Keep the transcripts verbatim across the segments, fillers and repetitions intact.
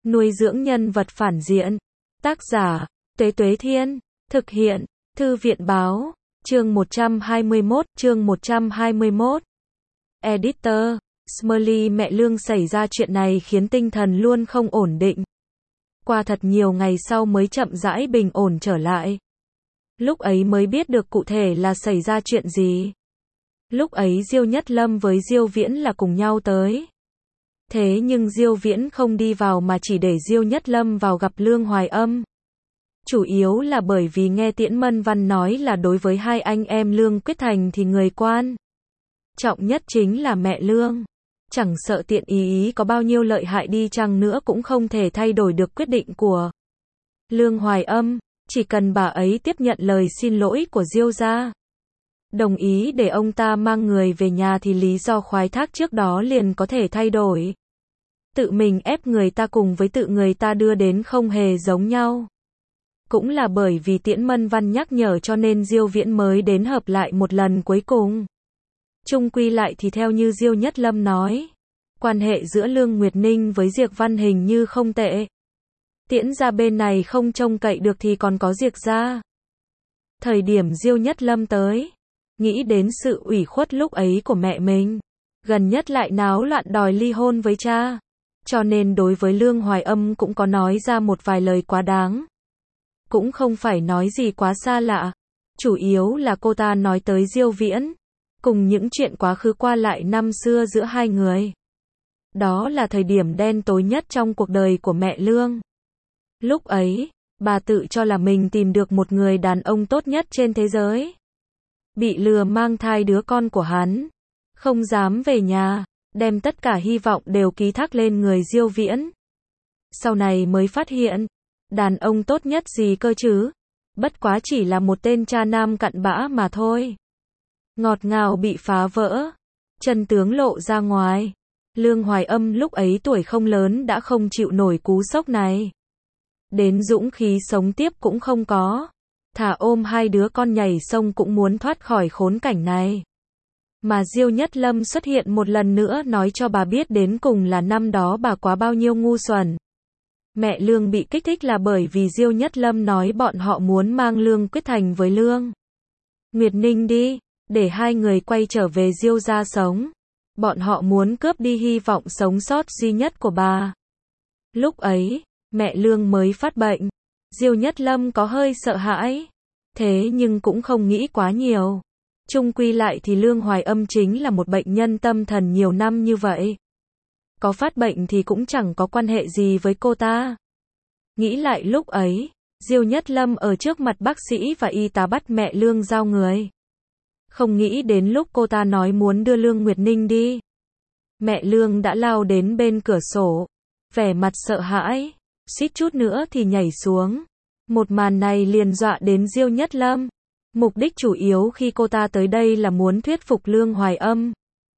Nuôi dưỡng nhân vật phản diện. Tác giả, Tuế Tuế Thiên. Thực hiện, Thư viện Báo. Chương một trăm hai mươi mốt, chương một trăm hai mươi mốt. Editor, Smiley mẹ Lương xảy ra chuyện này khiến tinh thần luôn không ổn định. Qua thật nhiều ngày sau mới chậm rãi bình ổn trở lại. Lúc ấy mới biết được cụ thể là xảy ra chuyện gì. Lúc ấy Diêu Nhất Lâm với Diêu Viễn là cùng nhau tới. Thế nhưng Diêu Viễn không đi vào mà chỉ để Diêu Nhất Lâm vào gặp Lương Hoài Âm. Chủ yếu là bởi vì nghe Tiễn Mân Văn nói là đối với hai anh em Lương Quyết Thành thì người quan trọng nhất chính là mẹ Lương. Chẳng sợ Tiện ý ý có bao nhiêu lợi hại đi chăng nữa cũng không thể thay đổi được quyết định của Lương Hoài Âm, chỉ cần bà ấy tiếp nhận lời xin lỗi của Diêu gia, đồng ý để ông ta mang người về nhà thì lý do khoái thác trước đó liền có thể thay đổi. Tự mình ép người ta cùng với tự người ta đưa đến không hề giống nhau. Cũng là bởi vì Tiễn Mân Văn nhắc nhở cho nên Diêu Viễn mới đến hợp lại một lần cuối cùng. Chung quy lại thì theo như Diêu Nhất Lâm nói, quan hệ giữa Lương Nguyệt Ninh với Diệp Văn hình như không tệ. Tiễn gia bên này không trông cậy được thì còn có Diệp gia. Thời điểm Diêu Nhất Lâm tới, nghĩ đến sự ủy khuất lúc ấy của mẹ mình, gần nhất lại náo loạn đòi ly hôn với cha, cho nên đối với Lương Hoài Âm cũng có nói ra một vài lời quá đáng. Cũng không phải nói gì quá xa lạ, chủ yếu là cô ta nói tới Diêu Viễn, cùng những chuyện quá khứ qua lại năm xưa giữa hai người. Đó là thời điểm đen tối nhất trong cuộc đời của mẹ Lương. Lúc ấy, bà tự cho là mình tìm được một người đàn ông tốt nhất trên thế giới. Bị lừa mang thai đứa con của hắn, không dám về nhà, đem tất cả hy vọng đều ký thác lên người Diêu Viễn. Sau này mới phát hiện, đàn ông tốt nhất gì cơ chứ, bất quá chỉ là một tên cha nam cặn bã mà thôi. Ngọt ngào bị phá vỡ, chân tướng lộ ra ngoài. Lương Hoài Âm lúc ấy tuổi không lớn đã không chịu nổi cú sốc này. Đến dũng khí sống tiếp cũng không có. Thả ôm hai đứa con nhảy sông cũng muốn thoát khỏi khốn cảnh này. Mà Diêu Nhất Lâm xuất hiện một lần nữa nói cho bà biết đến cùng là năm đó bà quá bao nhiêu ngu xuẩn. Mẹ Lương bị kích thích là bởi vì Diêu Nhất Lâm nói bọn họ muốn mang Lương Quyết Thành với Lương Nguyệt Ninh đi, để hai người quay trở về Diêu gia sống. Bọn họ muốn cướp đi hy vọng sống sót duy nhất của bà. Lúc ấy, mẹ Lương mới phát bệnh. Diêu Nhất Lâm có hơi sợ hãi. Thế nhưng cũng không nghĩ quá nhiều. Chung quy lại thì Lương Hoài Âm chính là một bệnh nhân tâm thần nhiều năm như vậy. Có phát bệnh thì cũng chẳng có quan hệ gì với cô ta. Nghĩ lại lúc ấy, Diêu Nhất Lâm ở trước mặt bác sĩ và y tá bắt mẹ Lương giao người. Không nghĩ đến lúc cô ta nói muốn đưa Lương Nguyệt Ninh đi, mẹ Lương đã lao đến bên cửa sổ, vẻ mặt sợ hãi, suýt chút nữa thì nhảy xuống. Một màn này liền dọa đến Diêu Nhất Lâm. Mục đích chủ yếu khi cô ta tới đây là muốn thuyết phục Lương Hoài Âm.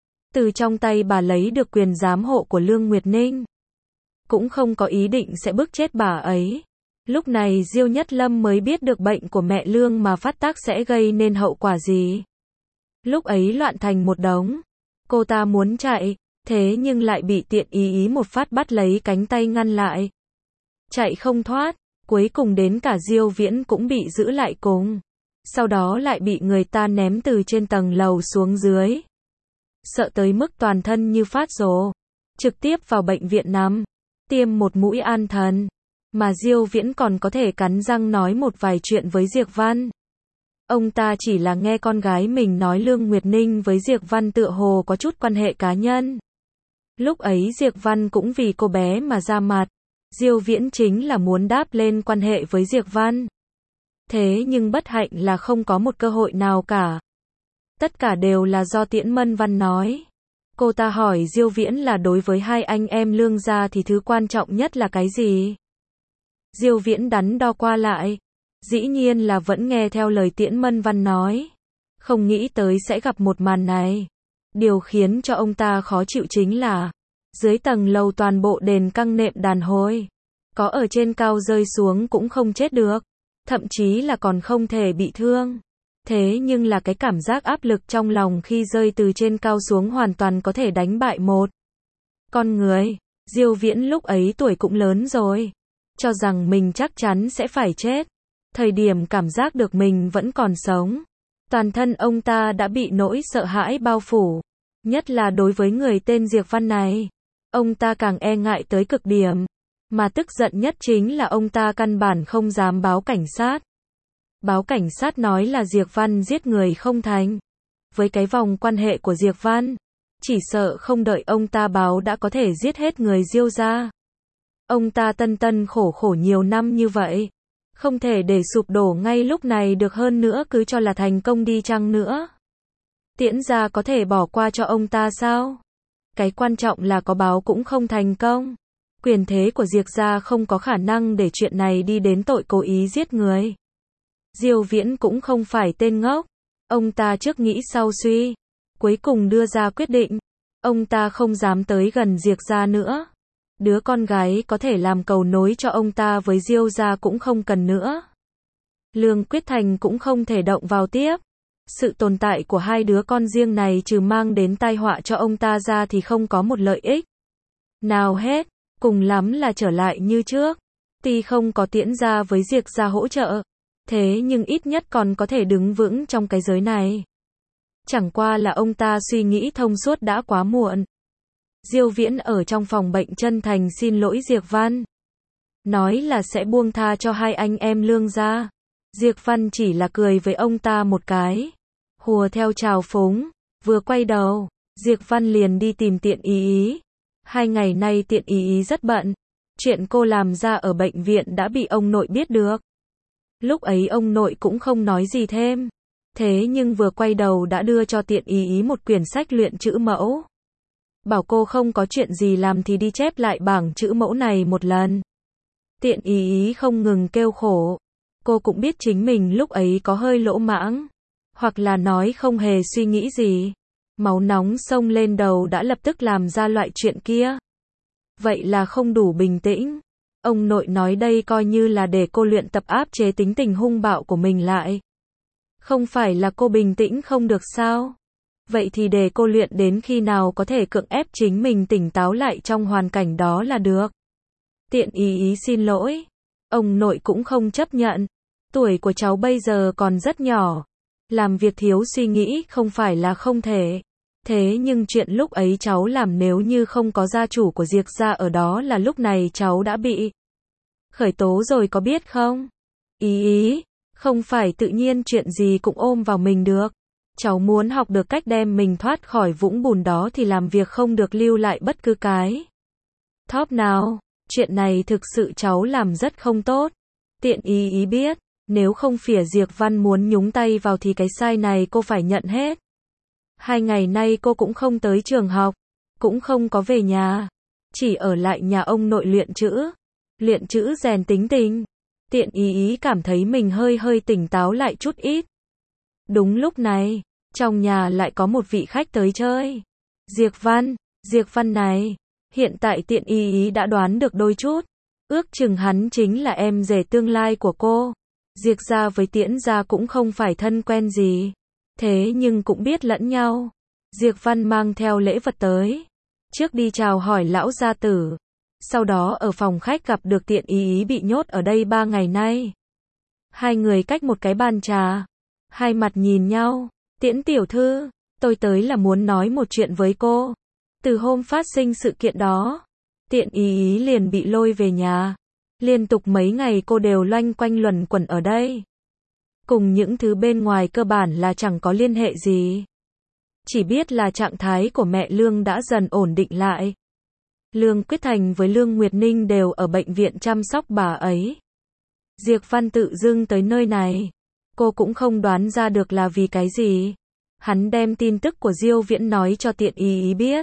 Từ trong tay bà lấy được quyền giám hộ của Lương Nguyệt Ninh. Cũng không có ý định sẽ bức chết bà ấy. Lúc này Diêu Nhất Lâm mới biết được bệnh của mẹ Lương mà phát tác sẽ gây nên hậu quả gì. Lúc ấy loạn thành một đống. Cô ta muốn chạy, thế nhưng lại bị Tiện ý ý một phát bắt lấy cánh tay ngăn lại. Chạy không thoát, cuối cùng đến cả Diêu Viễn cũng bị giữ lại cùng. Sau đó lại bị người ta ném từ trên tầng lầu xuống dưới. Sợ tới mức toàn thân như phát rồ. Trực tiếp vào bệnh viện nằm. Tiêm một mũi an thần. Mà Diêu Viễn còn có thể cắn răng nói một vài chuyện với Diệp Văn. Ông ta chỉ là nghe con gái mình nói Lương Nguyệt Ninh với Diệp Văn tựa hồ có chút quan hệ cá nhân. Lúc ấy Diệp Văn cũng vì cô bé mà ra mặt. Diêu Viễn chính là muốn đáp lên quan hệ với Diệp Văn. Thế nhưng bất hạnh là không có một cơ hội nào cả. Tất cả đều là do Tiễn Mân Văn nói. Cô ta hỏi Diêu Viễn là đối với hai anh em Lương gia thì thứ quan trọng nhất là cái gì? Diêu Viễn đắn đo qua lại. Dĩ nhiên là vẫn nghe theo lời Tiễn Mân Văn nói. Không nghĩ tới sẽ gặp một màn này. Điều khiến cho ông ta khó chịu chính là dưới tầng lầu toàn bộ đền căng nệm đàn hồi. Có ở trên cao rơi xuống cũng không chết được. Thậm chí là còn không thể bị thương. Thế nhưng là cái cảm giác áp lực trong lòng khi rơi từ trên cao xuống hoàn toàn có thể đánh bại một con người. Diêu Viễn lúc ấy tuổi cũng lớn rồi, cho rằng mình chắc chắn sẽ phải chết. Thời điểm cảm giác được mình vẫn còn sống, toàn thân ông ta đã bị nỗi sợ hãi bao phủ, nhất là đối với người tên Diệp Văn này. Ông ta càng e ngại tới cực điểm, mà tức giận nhất chính là ông ta căn bản không dám báo cảnh sát. Báo cảnh sát nói là Diệp Văn giết người không thành. Với cái vòng quan hệ của Diệp Văn, chỉ sợ không đợi ông ta báo đã có thể giết hết người Diêu gia. Ông ta tân tân khổ khổ nhiều năm như vậy, không thể để sụp đổ ngay lúc này được, hơn nữa cứ cho là thành công đi chăng nữa. Tiễn gia có thể bỏ qua cho ông ta sao? Cái quan trọng là có báo cũng không thành công. Quyền thế của Diệp gia không có khả năng để chuyện này đi đến tội cố ý giết người. Diêu Viễn cũng không phải tên ngốc. Ông ta trước nghĩ sau suy, cuối cùng đưa ra quyết định. Ông ta không dám tới gần Diệp gia nữa. Đứa con gái có thể làm cầu nối cho ông ta với Diêu gia cũng không cần nữa. Lương Quyết Thành cũng không thể động vào tiếp. Sự tồn tại của hai đứa con riêng này trừ mang đến tai họa cho ông ta ra thì không có một lợi ích nào hết, cùng lắm là trở lại như trước. Tuy không có Tiễn gia với Diệp gia hỗ trợ, thế nhưng ít nhất còn có thể đứng vững trong cái giới này. Chẳng qua là ông ta suy nghĩ thông suốt đã quá muộn. Diêu Viễn ở trong phòng bệnh chân thành xin lỗi Diệp Văn, nói là sẽ buông tha cho hai anh em Lương gia. Diệp Văn chỉ là cười với ông ta một cái, hùa theo trào phúng. Vừa quay đầu, Diệp Văn liền đi tìm Tiện Ý Ý. Hai ngày nay Tiện Ý Ý rất bận. Chuyện cô làm ra ở bệnh viện đã bị ông nội biết được. Lúc ấy ông nội cũng không nói gì thêm. Thế nhưng vừa quay đầu đã đưa cho Tiện Ý Ý một quyển sách luyện chữ mẫu. Bảo cô không có chuyện gì làm thì đi chép lại bảng chữ mẫu này một lần. Tiện Ý Ý không ngừng kêu khổ. Cô cũng biết chính mình lúc ấy có hơi lỗ mãng, hoặc là nói không hề suy nghĩ gì. Máu nóng xông lên đầu đã lập tức làm ra loại chuyện kia. Vậy là không đủ bình tĩnh. Ông nội nói đây coi như là để cô luyện tập áp chế tính tình hung bạo của mình lại. Không phải là cô bình tĩnh không được sao? Vậy thì để cô luyện đến khi nào có thể cưỡng ép chính mình tỉnh táo lại trong hoàn cảnh đó là được. Tiện Ý Ý xin lỗi. Ông nội cũng không chấp nhận. Tuổi của cháu bây giờ còn rất nhỏ. Làm việc thiếu suy nghĩ không phải là không thể. Thế nhưng chuyện lúc ấy cháu làm nếu như không có gia chủ của Diệp gia ở đó là lúc này cháu đã bị khởi tố rồi có biết không? Ý ý, không phải tự nhiên chuyện gì cũng ôm vào mình được. Cháu muốn học được cách đem mình thoát khỏi vũng bùn đó thì làm việc không được lưu lại bất cứ cái thóp nào. Chuyện này thực sự cháu làm rất không tốt. Tiện Ý Ý biết, nếu không phía Diệp Văn muốn nhúng tay vào thì cái sai này cô phải nhận hết. Hai ngày nay cô cũng không tới trường học, cũng không có về nhà, chỉ ở lại nhà ông nội luyện chữ. Luyện chữ rèn tính tình. Tiện Ý Ý cảm thấy mình hơi hơi tỉnh táo lại chút ít. Đúng lúc này, trong nhà lại có một vị khách tới chơi. Diệp Văn, Diệp Văn này, hiện tại Tiện Ý Ý đã đoán được đôi chút. Ước chừng hắn chính là em rể tương lai của cô. Diệp gia với Tiễn gia cũng không phải thân quen gì, thế nhưng cũng biết lẫn nhau. Diệp Văn mang theo lễ vật tới, trước đi chào hỏi lão gia tử, sau đó ở phòng khách gặp được Tiện Ý Ý bị nhốt ở đây ba ngày nay. Hai người cách một cái bàn trà, hai mặt nhìn nhau. Tiễn tiểu thư, tôi tới là muốn nói một chuyện với cô. Từ hôm phát sinh sự kiện đó, Tiện Ý Ý liền bị lôi về nhà. Liên tục mấy ngày cô đều loanh quanh luẩn quẩn ở đây. Cùng những thứ bên ngoài cơ bản là chẳng có liên hệ gì. Chỉ biết là trạng thái của mẹ Lương đã dần ổn định lại. Lương Quyết Thành với Lương Nguyệt Ninh đều ở bệnh viện chăm sóc bà ấy. Diệp Văn tự dưng tới nơi này. Cô cũng không đoán ra được là vì cái gì. Hắn đem tin tức của Diêu Viễn nói cho Tiện Ý Ý biết.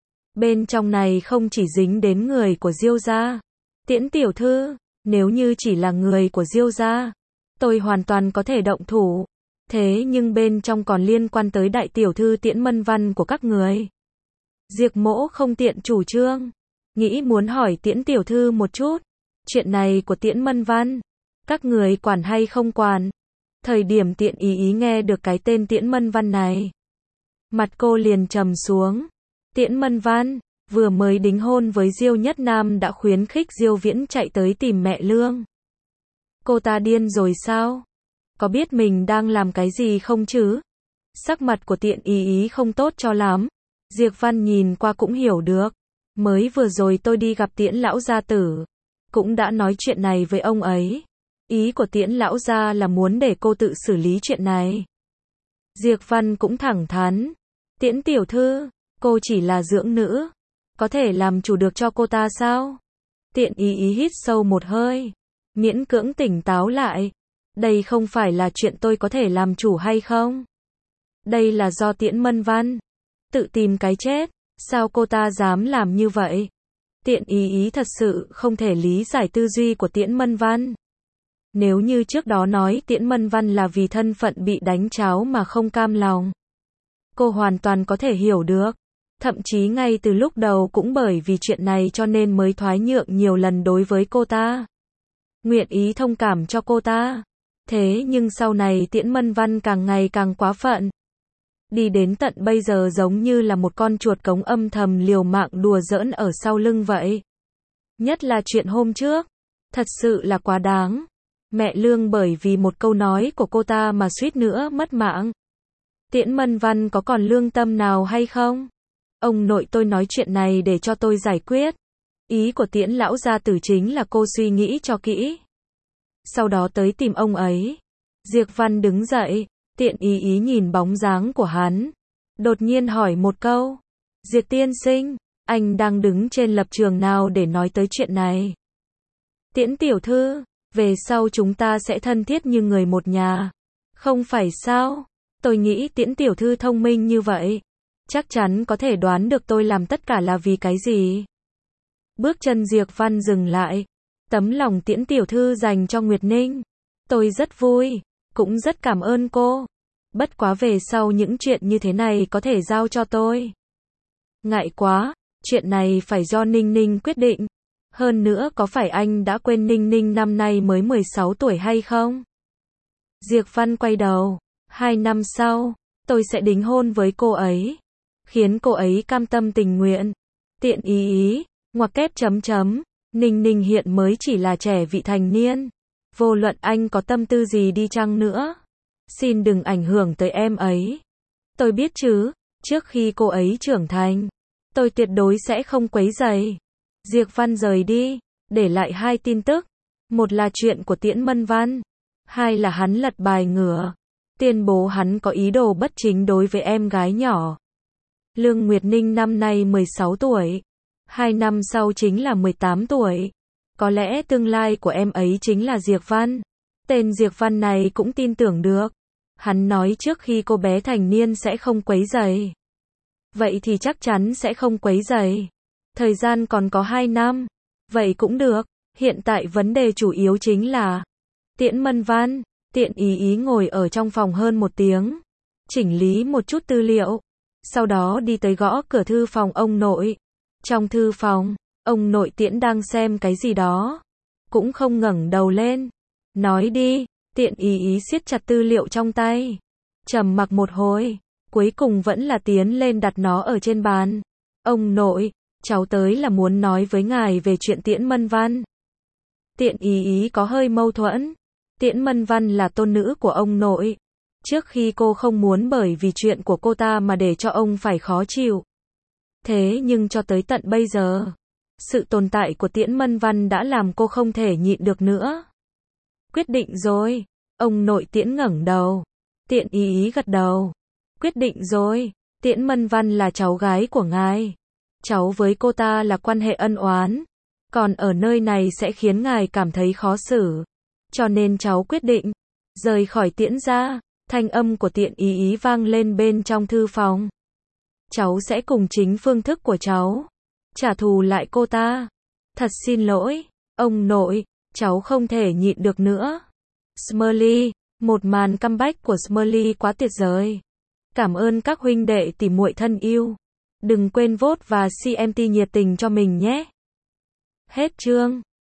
Bên trong này không chỉ dính đến người của Diêu gia. Tiễn tiểu thư, nếu như chỉ là người của Diêu gia, tôi hoàn toàn có thể động thủ. Thế nhưng bên trong còn liên quan tới đại tiểu thư Tiễn Mân Văn của các người. Diệp mỗ không tiện chủ trương. Nghĩ muốn hỏi Tiễn tiểu thư một chút. Chuyện này của Tiễn Mân Văn, các người quản hay không quản? Thời điểm Tiện Ý Ý nghe được cái tên Tiễn Mân Văn này, mặt cô liền trầm xuống. Tiễn Mân Văn, Vừa mới đính hôn với Diêu Nhất Nam đã khuyến khích Diêu Viễn chạy tới tìm mẹ Lương. Cô ta điên rồi sao? Có biết mình đang làm cái gì không chứ? Sắc mặt của Tiện Ý Ý không tốt cho lắm. Diệp Văn nhìn qua cũng hiểu được. Mới vừa rồi tôi đi gặp Tiễn lão gia tử, cũng đã nói chuyện này với ông ấy. Ý của Tiễn lão gia là muốn để cô tự xử lý chuyện này. Diệp Văn cũng thẳng thắn. Tiễn tiểu thư, cô chỉ là dưỡng nữ, có thể làm chủ được cho cô ta sao? Tiện Ý Ý hít sâu một hơi, miễn cưỡng tỉnh táo lại. Đây không phải là chuyện tôi có thể làm chủ hay không? Đây là do Tiễn Mân Văn tự tìm cái chết, sao cô ta dám làm như vậy? Tiện Ý Ý thật sự không thể lý giải tư duy của Tiễn Mân Văn. Nếu như trước đó nói Tiễn Mân Văn là vì thân phận bị đánh tráo mà không cam lòng, cô hoàn toàn có thể hiểu được. Thậm chí ngay từ lúc đầu cũng bởi vì chuyện này cho nên mới thoái nhượng nhiều lần đối với cô ta, nguyện ý thông cảm cho cô ta. Thế nhưng sau này Tiễn Mân Văn càng ngày càng quá phận. Đi đến tận bây giờ giống như là một con chuột cống âm thầm liều mạng đùa giỡn ở sau lưng vậy. Nhất là chuyện hôm trước, thật sự là quá đáng. Mẹ Lương bởi vì một câu nói của cô ta mà suýt nữa mất mạng. Tiễn Mân Văn có còn lương tâm nào hay không? Ông nội tôi nói chuyện này để cho tôi giải quyết. Ý của Tiễn lão gia tử chính là cô suy nghĩ cho kỹ, sau đó tới tìm ông ấy. Diệp Văn đứng dậy, Tiện Ý Ý nhìn bóng dáng của hắn, đột nhiên hỏi một câu. Diệp tiên sinh, anh đang đứng trên lập trường nào để nói tới chuyện này? Tiễn tiểu thư, về sau chúng ta sẽ thân thiết như người một nhà, không phải sao? Tôi nghĩ Tiễn tiểu thư thông minh như vậy, chắc chắn có thể đoán được tôi làm tất cả là vì cái gì. Bước chân Diệp Văn dừng lại. Tấm lòng Tiễn tiểu thư dành cho Nguyệt Ninh, tôi rất vui, cũng rất cảm ơn cô. Bất quá về sau những chuyện như thế này có thể giao cho tôi. Ngại quá, chuyện này phải do Ninh Ninh quyết định. Hơn nữa có phải anh đã quên Ninh Ninh năm nay mới mười sáu tuổi hay không? Diệp Văn quay đầu, hai năm sau, tôi sẽ đính hôn với cô ấy, khiến cô ấy cam tâm tình nguyện. Tiện Ý Ý, ngoặc kép chấm chấm. Ninh Ninh hiện mới chỉ là trẻ vị thành niên. Vô luận anh có tâm tư gì đi chăng nữa, xin đừng ảnh hưởng tới em ấy. Tôi biết chứ, trước khi cô ấy trưởng thành, tôi tuyệt đối sẽ không quấy rầy. Diệp Văn rời đi, để lại hai tin tức. Một là chuyện của Tiễn Mân Văn, hai là hắn lật bài ngửa, tuyên bố hắn có ý đồ bất chính đối với em gái nhỏ. Lương Nguyệt Ninh năm nay mười sáu tuổi. Hai năm sau chính là mười tám tuổi. Có lẽ tương lai của em ấy chính là Diệp Văn. Tên Diệp Văn này cũng tin tưởng được. Hắn nói trước khi cô bé thành niên sẽ không quấy rầy. Vậy thì chắc chắn sẽ không quấy rầy. Thời gian còn có hai năm. Vậy cũng được. Hiện tại vấn đề chủ yếu chính là Tiễn Mân Văn. Tiện Ý Ý ngồi ở trong phòng hơn một tiếng, chỉnh lý một chút tư liệu. Sau đó đi tới gõ cửa thư phòng ông nội. Trong thư phòng, ông nội Tiễn đang xem cái gì đó, cũng không ngẩng đầu lên. Nói đi. Tiện Ý Ý siết chặt tư liệu trong tay, trầm mặc một hồi, cuối cùng vẫn là tiến lên đặt nó ở trên bàn. Ông nội, cháu tới là muốn nói với ngài về chuyện Tiễn Mân Văn. Tiện Ý Ý có hơi mâu thuẫn. Tiễn Mân Văn là tôn nữ của ông nội. Trước khi cô không muốn bởi vì chuyện của cô ta mà để cho ông phải khó chịu. Thế nhưng cho tới tận bây giờ, sự tồn tại của Tiễn Mân Văn đã làm cô không thể nhịn được nữa. Quyết định rồi. Ông nội Tiễn ngẩng đầu. Tiện Ý Ý gật đầu. Quyết định rồi. Tiễn Mân Văn là cháu gái của ngài. Cháu với cô ta là quan hệ ân oán. Còn ở nơi này sẽ khiến ngài cảm thấy khó xử. Cho nên cháu quyết định rời khỏi Tiễn gia. Thanh âm của Tiện Ý Ý vang lên bên trong thư phòng. Cháu sẽ cùng chính phương thức của cháu trả thù lại cô ta. Thật xin lỗi, ông nội, cháu không thể nhịn được nữa. Smiley, một màn comeback của Smiley quá tuyệt vời. Cảm ơn các huynh đệ tỉ muội thân yêu. Đừng quên vote và xê em tê nhiệt tình cho mình nhé. Hết chương.